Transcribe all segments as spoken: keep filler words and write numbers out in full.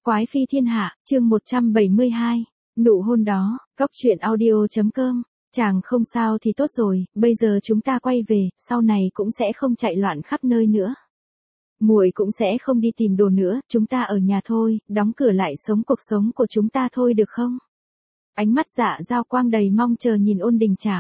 Quái phi thiên hạ, chương một trăm bảy mươi hai, nụ hôn đó, góc truyện audio.com, chàng không sao thì tốt rồi, bây giờ chúng ta quay về, sau này cũng sẽ không chạy loạn khắp nơi nữa. Muội cũng sẽ không đi tìm đồ nữa, chúng ta ở nhà thôi, đóng cửa lại sống cuộc sống của chúng ta thôi được không? Ánh mắt Dạ Dao Quang đầy mong chờ nhìn Ôn Đình Trạm.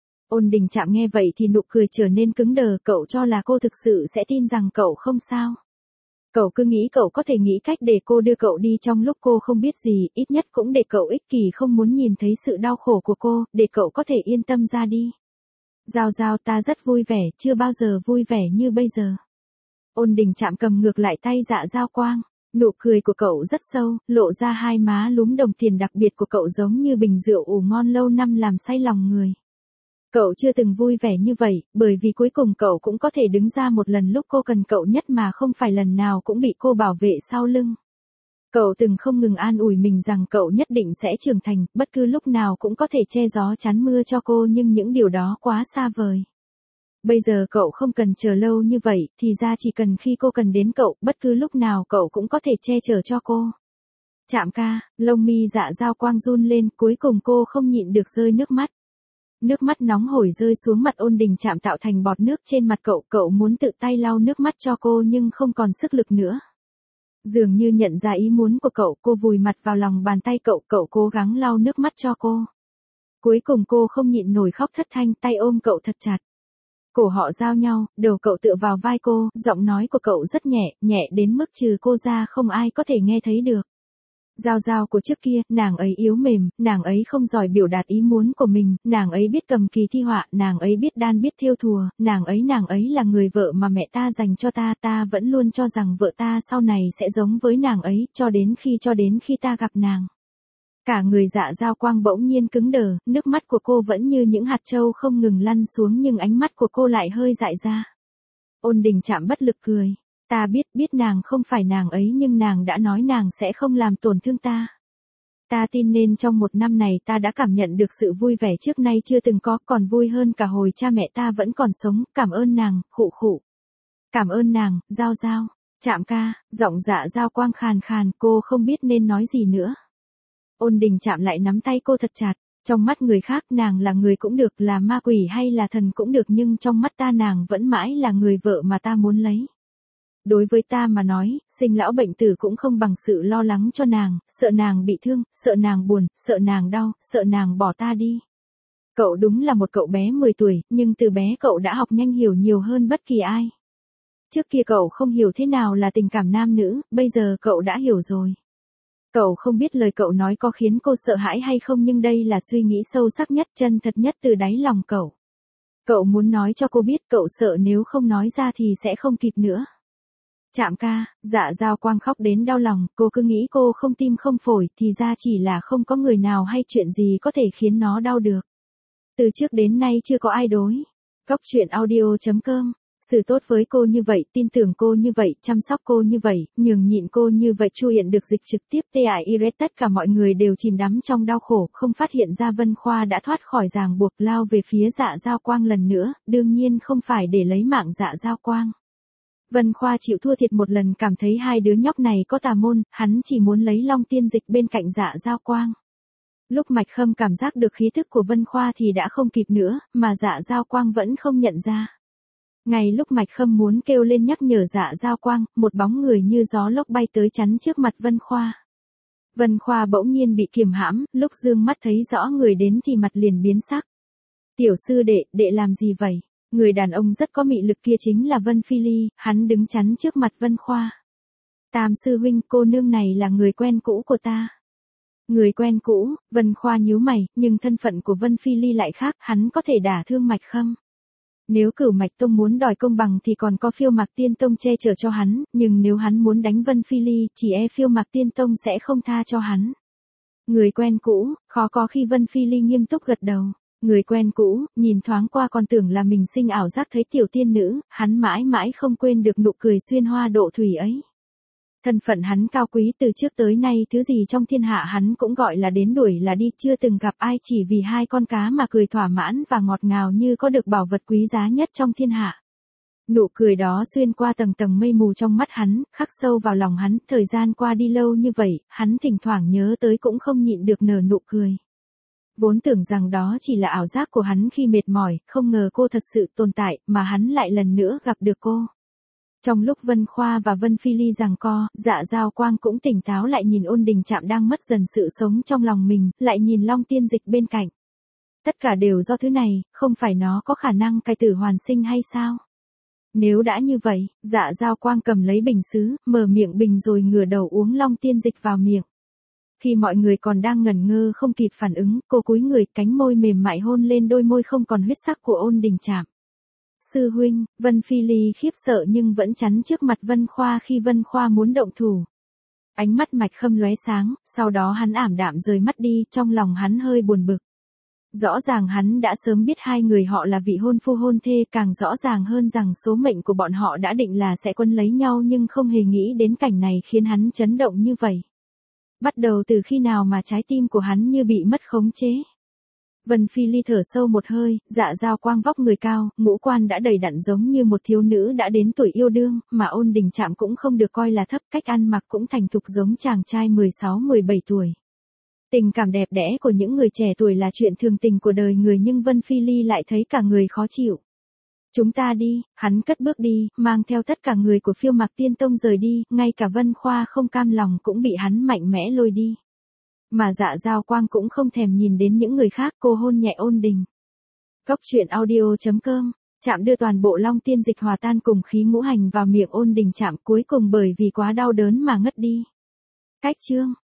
Ôn Đình Trạm nghe vậy thì nụ cười trở nên cứng đờ, cậu cho là cô thực sự sẽ tin rằng cậu không sao. Cậu cứ nghĩ cậu có thể nghĩ cách để cô đưa cậu đi trong lúc cô không biết gì, ít nhất cũng để cậu ích kỷ không muốn nhìn thấy sự đau khổ của cô, để cậu có thể yên tâm ra đi. Giao Giao, ta rất vui vẻ, chưa bao giờ vui vẻ như bây giờ. Ôn Đình Trạm cầm ngược lại tay Dạ Dao Quang, nụ cười của cậu rất sâu, lộ ra hai má lúm đồng tiền đặc biệt của cậu giống như bình rượu ủ ngon lâu năm làm say lòng người. Cậu chưa từng vui vẻ như vậy, bởi vì cuối cùng cậu cũng có thể đứng ra một lần lúc cô cần cậu nhất mà không phải lần nào cũng bị cô bảo vệ sau lưng. Cậu từng không ngừng an ủi mình rằng cậu nhất định sẽ trưởng thành, bất cứ lúc nào cũng có thể che gió chắn mưa cho cô, nhưng những điều đó quá xa vời. Bây giờ cậu không cần chờ lâu như vậy, thì ra chỉ cần khi cô cần đến cậu, bất cứ lúc nào cậu cũng có thể che chở cho cô. Trạm ca, lông mi Dạ Dao Quang run lên, cuối cùng cô không nhịn được rơi nước mắt. Nước mắt nóng hổi rơi xuống mặt Ôn Đình Trạm tạo thành bọt nước trên mặt cậu, cậu muốn tự tay lau nước mắt cho cô nhưng không còn sức lực nữa. Dường như nhận ra ý muốn của cậu, cô vùi mặt vào lòng bàn tay cậu, cậu cố gắng lau nước mắt cho cô. Cuối cùng cô không nhịn nổi khóc thất thanh, tay ôm cậu thật chặt. Cổ họ giao nhau, đầu cậu tựa vào vai cô, giọng nói của cậu rất nhẹ, nhẹ đến mức trừ cô ra không ai có thể nghe thấy được. Giao Giao của trước kia, nàng ấy yếu mềm, nàng ấy không giỏi biểu đạt ý muốn của mình, nàng ấy biết cầm kỳ thi họa, nàng ấy biết đan biết thêu thùa, nàng ấy nàng ấy là người vợ mà mẹ ta dành cho ta, ta vẫn luôn cho rằng vợ ta sau này sẽ giống với nàng ấy, cho đến khi cho đến khi ta gặp nàng. Cả người Dạ Dao Quang bỗng nhiên cứng đờ, nước mắt của cô vẫn như những hạt châu không ngừng lăn xuống nhưng ánh mắt của cô lại hơi dại ra. Ôn Đình Trạm bất lực cười. Ta biết, biết nàng không phải nàng ấy nhưng nàng đã nói nàng sẽ không làm tổn thương ta. Ta tin nên trong một năm này ta đã cảm nhận được sự vui vẻ trước nay chưa từng có, còn vui hơn cả hồi cha mẹ ta vẫn còn sống, cảm ơn nàng, khụ khụ. Cảm ơn nàng, Giao Giao. Trạm ca, giọng Dạ Dao Quang khàn khàn, cô không biết nên nói gì nữa. Ôn Đình Trạm lại nắm tay cô thật chặt, trong mắt người khác nàng là người cũng được, là ma quỷ hay là thần cũng được, nhưng trong mắt ta nàng vẫn mãi là người vợ mà ta muốn lấy. Đối với ta mà nói, sinh lão bệnh tử cũng không bằng sự lo lắng cho nàng, sợ nàng bị thương, sợ nàng buồn, sợ nàng đau, sợ nàng bỏ ta đi. Cậu đúng là một cậu bé mười tuổi, nhưng từ bé cậu đã học nhanh hiểu nhiều hơn bất kỳ ai. Trước kia cậu không hiểu thế nào là tình cảm nam nữ, bây giờ cậu đã hiểu rồi. Cậu không biết lời cậu nói có khiến cô sợ hãi hay không, nhưng đây là suy nghĩ sâu sắc nhất, chân thật nhất từ đáy lòng cậu. Cậu muốn nói cho cô biết, cậu sợ nếu không nói ra thì sẽ không kịp nữa. Trạm ca, Dạ Dao Quang khóc đến đau lòng, cô cứ nghĩ cô không tim không phổi, thì ra chỉ là không có người nào hay chuyện gì có thể khiến nó đau được. Từ trước đến nay chưa có ai đối. Góc truyện audio.com, xử tốt với cô như vậy, tin tưởng cô như vậy, chăm sóc cô như vậy, nhường nhịn cô như vậy. Chu Hiện được dịch trực tiếp tê i i rét, tất cả mọi người đều chìm đắm trong đau khổ, không phát hiện ra Vân Khoa đã thoát khỏi ràng buộc, lao về phía Dạ Dao Quang lần nữa, đương nhiên không phải để lấy mạng Dạ Dao Quang. Vân Khoa chịu thua thiệt một lần, cảm thấy hai đứa nhóc này có tà môn, hắn chỉ muốn lấy Long Tiên Dịch bên cạnh Dạ Dao Quang. Lúc Mạch Khâm cảm giác được khí thức của Vân Khoa thì đã không kịp nữa, mà Dạ Dao Quang vẫn không nhận ra. Ngay lúc Mạch Khâm muốn kêu lên nhắc nhở Dạ Dao Quang, một bóng người như gió lốc bay tới chắn trước mặt Vân Khoa. Vân Khoa bỗng nhiên bị kiềm hãm, lúc dương mắt thấy rõ người đến thì mặt liền biến sắc. Tiểu sư đệ, đệ làm gì vậy? Người đàn ông rất có mị lực kia chính là Vân Phi Ly, hắn đứng chắn trước mặt Vân Khoa. Tam sư huynh, cô nương này là người quen cũ của ta. Người quen cũ, Vân Khoa nhíu mày, nhưng thân phận của Vân Phi Ly lại khác, hắn có thể đả thương Mạch Khâm. Nếu Cửu Mạch Tông muốn đòi công bằng thì còn có Phiêu Mạc Tiên Tông che chở cho hắn, nhưng nếu hắn muốn đánh Vân Phi Ly, chỉ e Phiêu Mạc Tiên Tông sẽ không tha cho hắn. Người quen cũ, khó có khi Vân Phi Ly nghiêm túc gật đầu. Người quen cũ, nhìn thoáng qua còn tưởng là mình sinh ảo giác thấy tiểu tiên nữ, hắn mãi mãi không quên được nụ cười xuyên hoa độ thủy ấy. Thân phận hắn cao quý, từ trước tới nay thứ gì trong thiên hạ hắn cũng gọi là đến đuổi là đi, chưa từng gặp ai chỉ vì hai con cá mà cười thỏa mãn và ngọt ngào như có được bảo vật quý giá nhất trong thiên hạ. Nụ cười đó xuyên qua tầng tầng mây mù trong mắt hắn, khắc sâu vào lòng hắn, thời gian qua đi lâu như vậy, hắn thỉnh thoảng nhớ tới cũng không nhịn được nở nụ cười. Vốn tưởng rằng đó chỉ là ảo giác của hắn khi mệt mỏi, không ngờ cô thật sự tồn tại, mà hắn lại lần nữa gặp được cô. Trong lúc Vân Khoa và Vân Phi Ly giằng co, Dạ Dao Quang cũng tỉnh táo lại nhìn Ôn Đình Trạm đang mất dần sự sống trong lòng mình, lại nhìn Long Tiên Dịch bên cạnh. Tất cả đều do thứ này, không phải nó có khả năng cai tử hoàn sinh hay sao? Nếu đã như vậy, Dạ Dao Quang cầm lấy bình sứ, mở miệng bình rồi ngửa đầu uống Long Tiên Dịch vào miệng. Khi mọi người còn đang ngẩn ngơ không kịp phản ứng, cô cúi người, cánh môi mềm mại hôn lên đôi môi không còn huyết sắc của Ôn Đình Trạm. Sư huynh, Vân Phi Ly khiếp sợ nhưng vẫn chắn trước mặt Vân Khoa khi Vân Khoa muốn động thủ. Ánh mắt Mạch Khâm lóe sáng, sau đó hắn ảm đạm rời mắt đi, trong lòng hắn hơi buồn bực. Rõ ràng hắn đã sớm biết hai người họ là vị hôn phu hôn thê, càng rõ ràng hơn rằng số mệnh của bọn họ đã định là sẽ quân lấy nhau, nhưng không hề nghĩ đến cảnh này khiến hắn chấn động như vậy. Bắt đầu từ khi nào mà trái tim của hắn như bị mất khống chế? Vân Phi Ly thở sâu một hơi, Dạ Dao Quang vóc người cao, ngũ quan đã đầy đặn giống như một thiếu nữ đã đến tuổi yêu đương, mà Ôn Đình Trạm cũng không được coi là thấp, cách ăn mặc cũng thành thục giống chàng trai mười sáu mười bảy tuổi. Tình cảm đẹp đẽ của những người trẻ tuổi là chuyện thường tình của đời người, nhưng Vân Phi Ly lại thấy cả người khó chịu. Chúng ta đi, hắn cất bước đi, mang theo tất cả người của Phiêu Mạc Tiên Tông rời đi, ngay cả Vân Khoa không cam lòng cũng bị hắn mạnh mẽ lôi đi. Mà Dạ Dao Quang cũng không thèm nhìn đến những người khác, cô hôn nhẹ Ôn Đình. Góc truyện audio chấm com, Trạm đưa toàn bộ Long Tiên Dịch hòa tan cùng khí ngũ hành vào miệng Ôn Đình Trạm, cuối cùng bởi vì quá đau đớn mà ngất đi. Cách chương